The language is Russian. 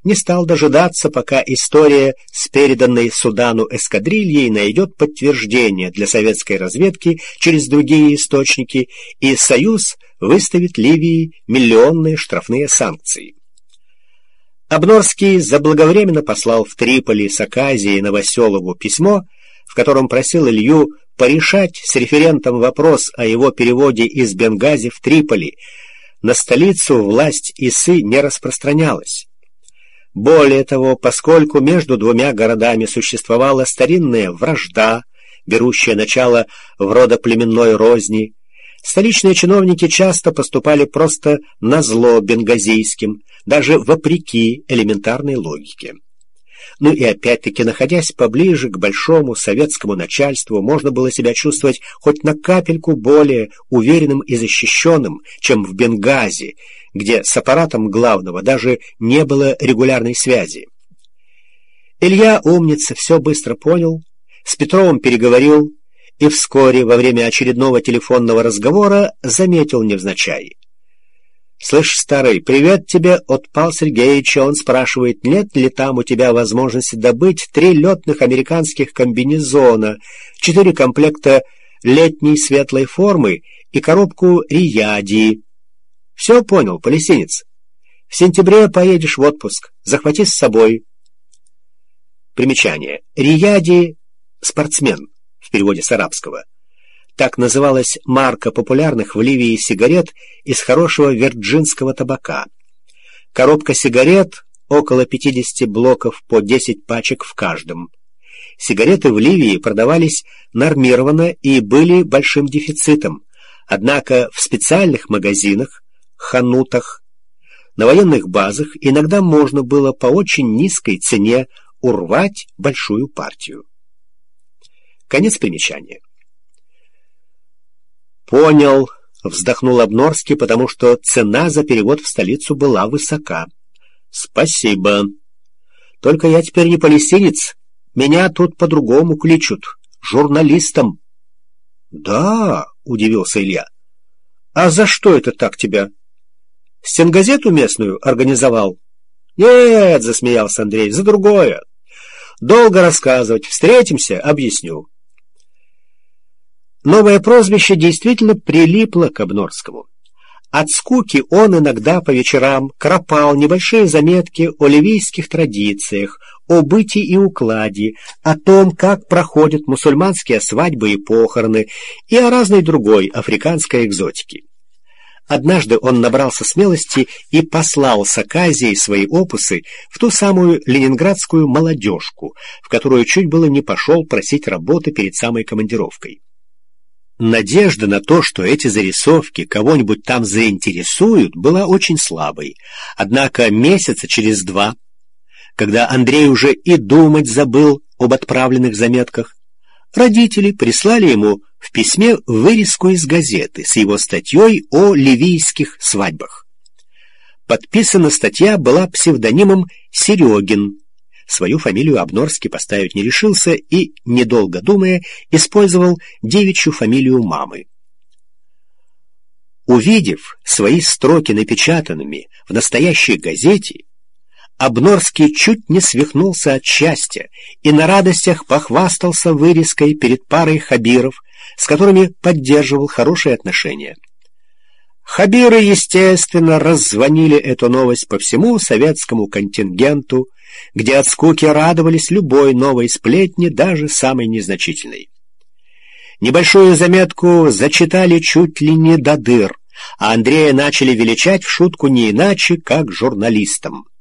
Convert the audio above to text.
не стал дожидаться, пока история с переданной Судану эскадрильей найдет подтверждение для советской разведки через другие источники, и Союз выставит Ливии миллионные штрафные санкции. Абнорский заблаговременно послал в Триполи с Аказией Новоселову письмо, в котором просил Илью порешать с референтом вопрос о его переводе из Бенгази в Триполи. На столицу власть Исы не распространялась. Более того, поскольку между двумя городами существовала старинная вражда, берущая начало в родоплеменной розни, столичные чиновники часто поступали просто назло бенгазийским, даже вопреки элементарной логике. Ну и опять-таки, находясь поближе к большому советскому начальству, можно было себя чувствовать хоть на капельку более уверенным и защищенным, чем в Бенгази, где с аппаратом главного даже не было регулярной связи. Илья, умница, все быстро понял, с Петровым переговорил и вскоре во время очередного телефонного разговора заметил невзначай: «Слышь, старый, привет тебе от Павла Сергеевича. Он спрашивает, нет ли там у тебя возможности добыть 3 летных американских комбинезона, 4 комплекта летней светлой формы и коробку рияди». «Все понял, палестинец. В сентябре поедешь в отпуск. Захвати с собой». Примечание. Рияди — спортсмен, в переводе с арабского. Так называлась марка популярных в Ливии сигарет из хорошего вирджинского табака. Коробка сигарет — около 50 блоков по 10 пачек в каждом. Сигареты в Ливии продавались нормированно и были большим дефицитом, однако в специальных магазинах, ханутах, на военных базах иногда можно было по очень низкой цене урвать большую партию. Конец примечания. «Понял», — вздохнул Абнорский, потому что цена за перевод в столицу была высока. «Спасибо. Только я теперь не палестинец. Меня тут по-другому кличут. Журналистом». «Да», — удивился Илья. «А за что это так тебя? Стенгазету местную организовал?» «Нет», — засмеялся Андрей, — «за другое. Долго рассказывать. Встретимся, объясню». Новое прозвище действительно прилипло к Абнорскому. От скуки он иногда по вечерам кропал небольшие заметки о ливийских традициях, о быте и укладе, о том, как проходят мусульманские свадьбы и похороны, и о разной другой африканской экзотике. Однажды он набрался смелости и послал с Аказией свои опусы в ту самую ленинградскую молодежку, в которую чуть было не пошел просить работы перед самой командировкой. Надежда на то, что эти зарисовки кого-нибудь там заинтересуют, была очень слабой. Однако месяца через 2, когда Андрей уже и думать забыл об отправленных заметках, родители прислали ему в письме вырезку из газеты с его статьей о ливийских свадьбах. Подписана статья была псевдонимом Серегин. Свою фамилию Абнорский поставить не решился и, недолго думая, использовал девичью фамилию мамы. Увидев свои строки напечатанными в настоящей газете, Абнорский чуть не свихнулся от счастья и на радостях похвастался вырезкой перед парой хабиров, с которыми поддерживал хорошие отношения. Хабиры, естественно, раззвонили эту новость по всему советскому контингенту, где от скуки радовались любой новой сплетне, даже самой незначительной. Небольшую заметку зачитали чуть ли не до дыр, а Андрея начали величать в шутку не иначе, как журналистом.